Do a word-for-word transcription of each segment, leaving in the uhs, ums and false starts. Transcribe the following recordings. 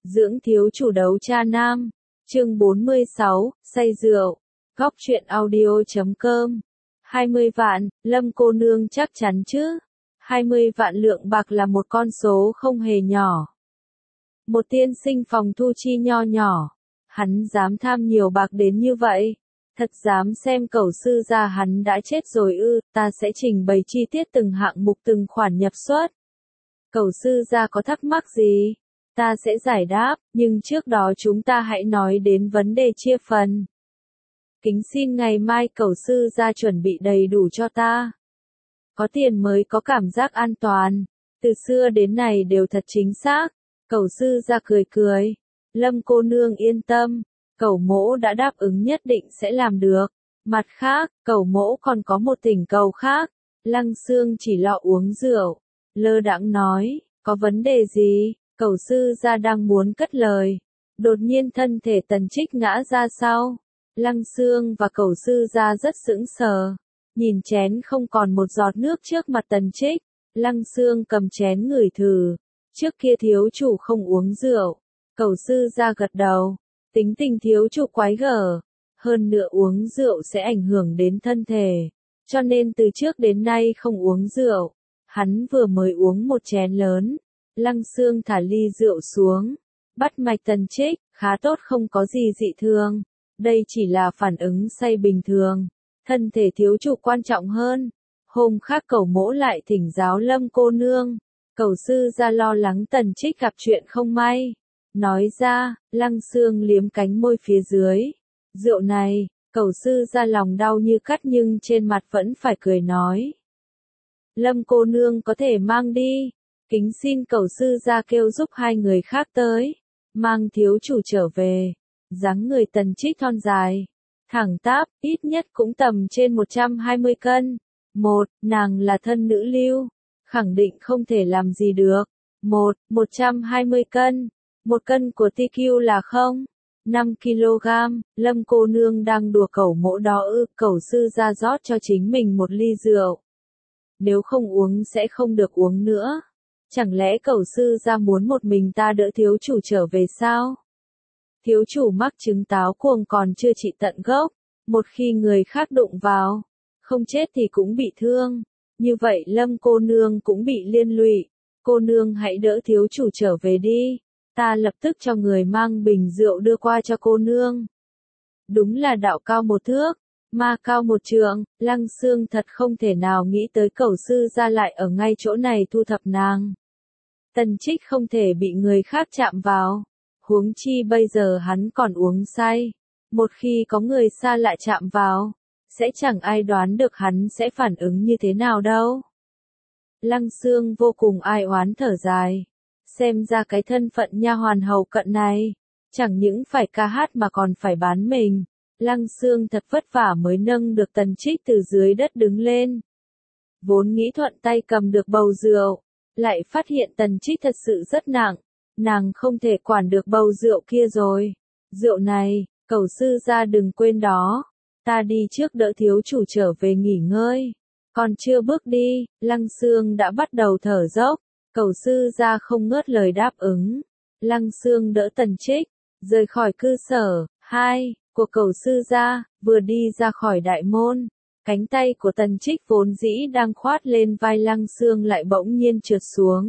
Dưỡng thiếu chủ đấu cha nam. Chương bốn mươi sáu, say rượu. Góc truyện audio chấm com. hai mươi vạn, Lâm cô nương chắc chắn chứ? hai mươi vạn lượng bạc là một con số không hề nhỏ. Một tiên sinh phòng thu chi nho nhỏ, hắn dám tham nhiều bạc đến như vậy? Thật dám xem cẩu sư gia hắn đã chết rồi ư? Ta sẽ trình bày chi tiết từng hạng mục từng khoản nhập xuất. Cẩu sư gia có thắc mắc gì? Ta sẽ giải đáp, nhưng trước đó chúng ta hãy nói đến vấn đề chia phần. Kính xin ngày mai cẩu sư gia chuẩn bị đầy đủ cho ta. Có tiền mới có cảm giác an toàn. Từ xưa đến nay đều thật chính xác. Cẩu sư gia cười cười. Lâm cô nương yên tâm. Cẩu mỗ đã đáp ứng nhất định sẽ làm được. Mặt khác, cẩu mỗ còn có một thỉnh cầu khác. Lăng Xương chỉ lo uống rượu. Lơ đãng nói, có vấn đề gì? Cẩu sư gia đang muốn cất lời. Đột nhiên thân thể Tần Trích ngã ra sau. Lăng Xương và cẩu sư gia rất sững sờ. Nhìn chén không còn một giọt nước trước mặt Tần Trích. Lăng Xương cầm chén ngửi thử. Trước kia thiếu chủ không uống rượu. Cẩu sư gia gật đầu. Tính tình thiếu chủ quái gở. Hơn nữa uống rượu sẽ ảnh hưởng đến thân thể. Cho nên từ trước đến nay không uống rượu. Hắn vừa mới uống một chén lớn. Lăng Xương thả ly rượu xuống. Bắt mạch Tần Trích, khá tốt không có gì dị thường. Đây chỉ là phản ứng say bình thường. Thân thể thiếu chủ quan trọng hơn. Hôm khác cẩu mỗ lại thỉnh giáo Lâm cô nương. Cẩu sư gia lo lắng Tần Trích gặp chuyện không may. Nói ra, Lăng Xương liếm cánh môi phía dưới. Rượu này, cẩu sư gia lòng đau như cắt nhưng trên mặt vẫn phải cười nói. Lâm cô nương có thể mang đi. Kính xin cẩu sư gia kêu giúp hai người khác tới. Mang thiếu chủ trở về. Dáng người Tần Trích thon dài. Thẳng tắp, ít nhất cũng tầm trên một trăm hai mươi cân. Một, nàng là thân nữ lưu. Khẳng định không thể làm gì được. Một, một trăm hai mươi cân. Một cân của tê quy là không. năm ki lô gam. Lâm cô nương đang đùa cẩu mỗ đó ư? Cẩu sư gia rót cho chính mình một ly rượu. Nếu không uống sẽ không được uống nữa. Chẳng lẽ cẩu sư gia muốn một mình ta đỡ thiếu chủ trở về sao? Thiếu chủ mắc chứng táo cuồng còn chưa trị tận gốc. Một khi người khác đụng vào, không chết thì cũng bị thương. Như vậy Lâm cô nương cũng bị liên lụy. Cô nương hãy đỡ thiếu chủ trở về đi. Ta lập tức cho người mang bình rượu đưa qua cho cô nương. Đúng là đạo cao một thước, ma cao một trượng. Lăng Xương thật không thể nào nghĩ tới cẩu sư gia lại ở ngay chỗ này thu thập nàng. Tần Trích không thể bị người khác chạm vào. Huống chi bây giờ hắn còn uống say. Một khi có người xa lạ chạm vào, sẽ chẳng ai đoán được hắn sẽ phản ứng như thế nào đâu. Lăng Xương vô cùng ai oán thở dài. Xem ra cái thân phận nha hoàn hầu cận này, chẳng những phải ca hát mà còn phải bán mình. Lăng Xương thật vất vả mới nâng được Tần Trích từ dưới đất đứng lên. Vốn nghĩ thuận tay cầm được bầu rượu, lại phát hiện Tần Trích thật sự rất nặng. Nàng không thể quản được bầu rượu kia rồi. Rượu này, cẩu sư gia đừng quên đó. Ta đi trước đỡ thiếu chủ trở về nghỉ ngơi. Còn chưa bước đi, Lăng Xương đã bắt đầu thở dốc. Cẩu sư gia không ngớt lời đáp ứng. Lăng Xương đỡ Tần Trích, rời khỏi cư sở. Hai, của cẩu sư gia, vừa đi ra khỏi đại môn. Cánh tay của Tần Trích vốn dĩ đang khoát lên vai Lăng Xương lại bỗng nhiên trượt xuống.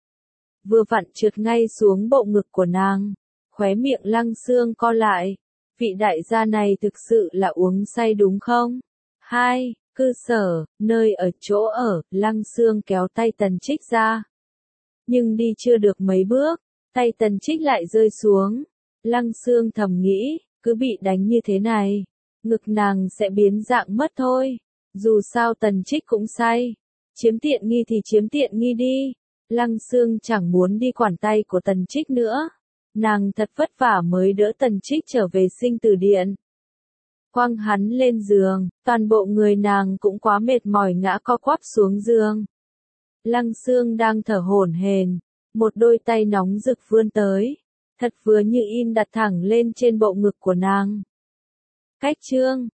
Vừa vặn trượt ngay xuống bộ ngực của nàng. Khóe miệng Lăng Xương co lại. Vị đại gia này thực sự là uống say đúng không? Hai, cư sở, nơi ở chỗ ở. Lăng Xương kéo tay Tần Trích ra. Nhưng đi chưa được mấy bước, tay Tần Trích lại rơi xuống. Lăng Xương thầm nghĩ, cứ bị đánh như thế này, ngực nàng sẽ biến dạng mất thôi. Dù sao Tần Trích cũng say. Chiếm tiện nghi thì chiếm tiện nghi đi. Lăng Xương chẳng muốn đi quản tay của Tần Trích nữa. Nàng thật vất vả mới đỡ Tần Trích trở về sinh tử điện. Quăng hắn lên giường, toàn bộ người nàng cũng quá mệt mỏi ngã co quắp xuống giường. Lăng Xương đang thở hổn hển, một đôi tay nóng rực vươn tới, thật vừa như in đặt thẳng lên trên bộ ngực của nàng. Cách chương,